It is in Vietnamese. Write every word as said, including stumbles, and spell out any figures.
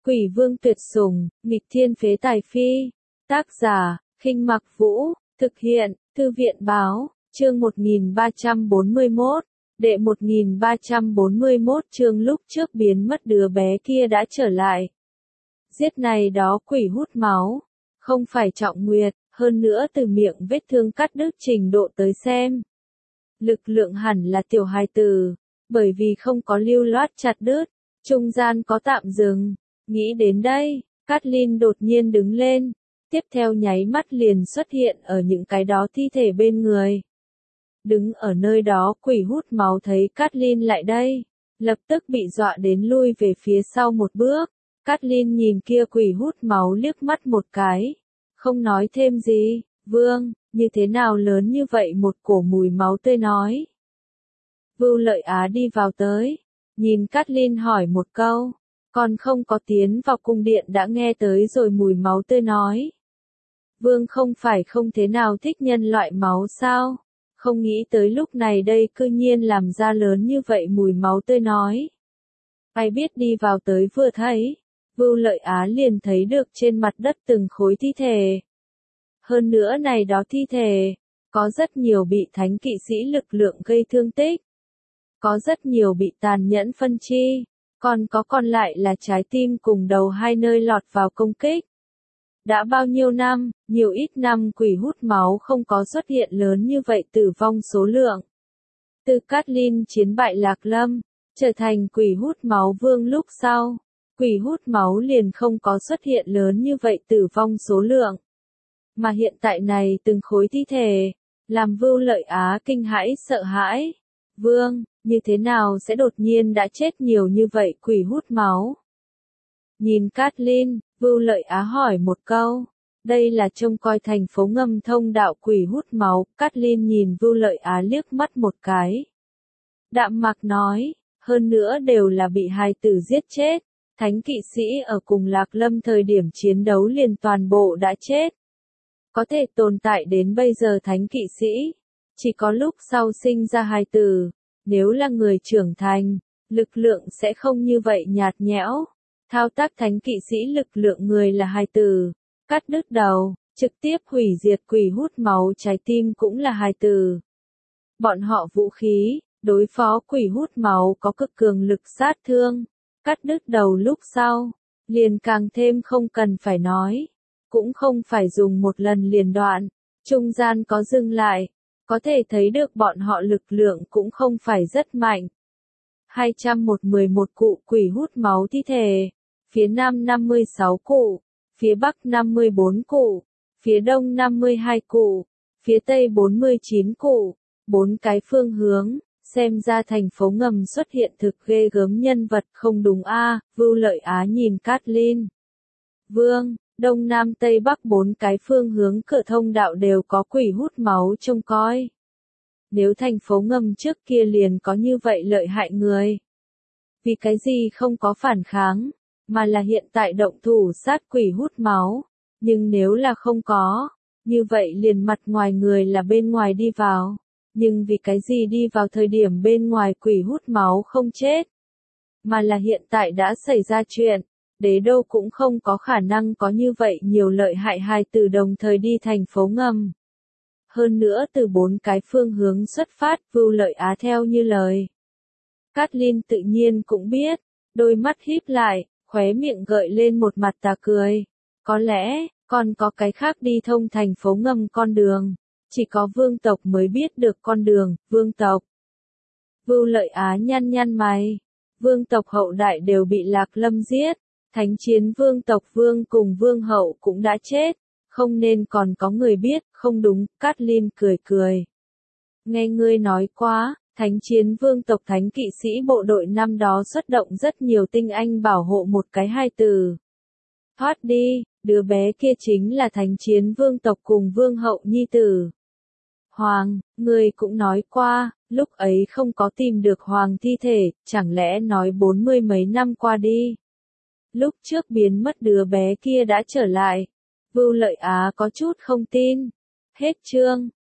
Quỷ vương tuyệt sủng, nghịch thiên phế tài phi. Tác giả, Khinh Mặc Vũ, thực hiện, Thư viện báo, chương một nghìn ba trăm bốn mươi mốt, đệ một nghìn ba trăm bốn mươi mốt chương lúc trước biến mất đứa bé kia đã trở lại. Giết này đó quỷ hút máu, không phải Trọng Nguyệt, hơn nữa từ miệng vết thương cắt đứt trình độ tới xem. Lực lượng hẳn là tiểu hài tử, bởi vì không có lưu loát chặt đứt, trung gian có tạm dừng. Nghĩ đến đây, Kathleen đột nhiên đứng lên, tiếp theo nháy mắt liền xuất hiện ở những cái đó thi thể bên người. Đứng ở nơi đó quỷ hút máu thấy Kathleen lại đây, lập tức bị dọa đến lui về phía sau một bước. Kathleen nhìn kia quỷ hút máu liếc mắt một cái, không nói thêm gì. Vương, như thế nào lớn như vậy một cổ mùi máu tươi nói. Vưu Lợi Á đi vào tới, nhìn Kathleen hỏi một câu. Còn không có tiến vào cung điện đã nghe tới rồi mùi máu tươi nói. Vương không phải không thế nào thích nhân loại máu sao? Không nghĩ tới lúc này đây cư nhiên làm ra lớn như vậy mùi máu tươi nói. Ai biết đi vào tới vừa thấy, Vưu Lợi Á liền thấy được trên mặt đất từng khối thi thể. Hơn nữa này đó thi thể, có rất nhiều bị thánh kỵ sĩ lực lượng gây thương tích. Có rất nhiều bị tàn nhẫn phân chi. Còn có còn lại là trái tim cùng đầu hai nơi lọt vào công kích. Đã bao nhiêu năm, nhiều ít năm quỷ hút máu không có xuất hiện lớn như vậy tử vong số lượng. Từ Kathleen chiến bại Lạc Lâm, trở thành quỷ hút máu vương lúc sau, quỷ hút máu liền không có xuất hiện lớn như vậy tử vong số lượng. Mà hiện tại này từng khối thi thể, làm Vưu Lợi Á kinh hãi sợ hãi. Vương, như thế nào sẽ đột nhiên đã chết nhiều như vậy quỷ hút máu? Nhìn Kathleen, Vưu Lợi Á hỏi một câu. Đây là trông coi thành phố ngầm thông đạo quỷ hút máu. Kathleen nhìn Vưu Lợi Á liếc mắt một cái. Đạm mạc nói, hơn nữa đều là bị hài tử giết chết. Thánh kỵ sĩ ở cùng Lạc Lâm thời điểm chiến đấu liền toàn bộ đã chết. Có thể tồn tại đến bây giờ thánh kỵ sĩ, chỉ có lúc sau sinh ra hài tử. Nếu là người trưởng thành, lực lượng sẽ không như vậy nhạt nhẽo. Thao tác thánh kỵ sĩ lực lượng người là hài tử, cắt đứt đầu, trực tiếp hủy diệt quỷ hút máu trái tim cũng là hài tử. Bọn họ vũ khí, đối phó quỷ hút máu có cực cường lực sát thương, cắt đứt đầu lúc sau, liền càng thêm không cần phải nói. Cũng không phải dùng một lần liền đoạn, trung gian có dừng lại. Có thể thấy được bọn họ lực lượng cũng không phải rất mạnh. hai trăm mười một cụ quỷ hút máu thi thể, phía Nam năm mươi sáu cụ, phía Bắc năm mươi bốn cụ, phía Đông năm mươi hai cụ, phía Tây bốn mươi chín cụ, bốn cái phương hướng, xem ra thành phố ngầm xuất hiện thực ghê gớm nhân vật không đúng a. À, Vưu Lợi Á nhìn Kathleen. Vương, Đông Nam Tây Bắc bốn cái phương hướng cửa thông đạo đều có quỷ hút máu trông coi. Nếu thành phố ngầm trước kia liền có như vậy lợi hại người. Vì cái gì không có phản kháng, mà là hiện tại động thủ sát quỷ hút máu. Nhưng nếu là không có, như vậy liền mặt ngoài người là bên ngoài đi vào. Nhưng vì cái gì đi vào thời điểm bên ngoài quỷ hút máu không chết, mà là hiện tại đã xảy ra chuyện. Đế đô cũng không có khả năng có như vậy nhiều lợi hại hài tử đồng thời đi thành phố ngầm. Hơn nữa từ bốn cái phương hướng xuất phát Vưu Lợi Á theo như lời. Kathleen tự nhiên cũng biết, đôi mắt híp lại, khóe miệng gợi lên một mặt tà cười. Có lẽ, còn có cái khác đi thông thành phố ngầm con đường. Chỉ có vương tộc mới biết được con đường, vương tộc. Vưu Lợi Á nhăn nhăn mày. Vương tộc hậu đại đều bị Lạc Lâm giết. Thánh chiến vương tộc vương cùng vương hậu cũng đã chết, không nên còn có người biết, không đúng, Kathleen cười cười. Nghe ngươi nói quá, thánh chiến vương tộc thánh kỵ sĩ bộ đội năm đó xuất động rất nhiều tinh anh bảo hộ một cái hai tử. Thoát đi, đứa bé kia chính là thánh chiến vương tộc cùng vương hậu nhi tử. Hoàng, ngươi cũng nói qua, lúc ấy không có tìm được hoàng thi thể, chẳng lẽ nói bốn mươi mấy năm qua đi. Lúc trước biến mất đứa bé kia đã trở lại. Vưu Lợi Á có chút không tin. Hết chương.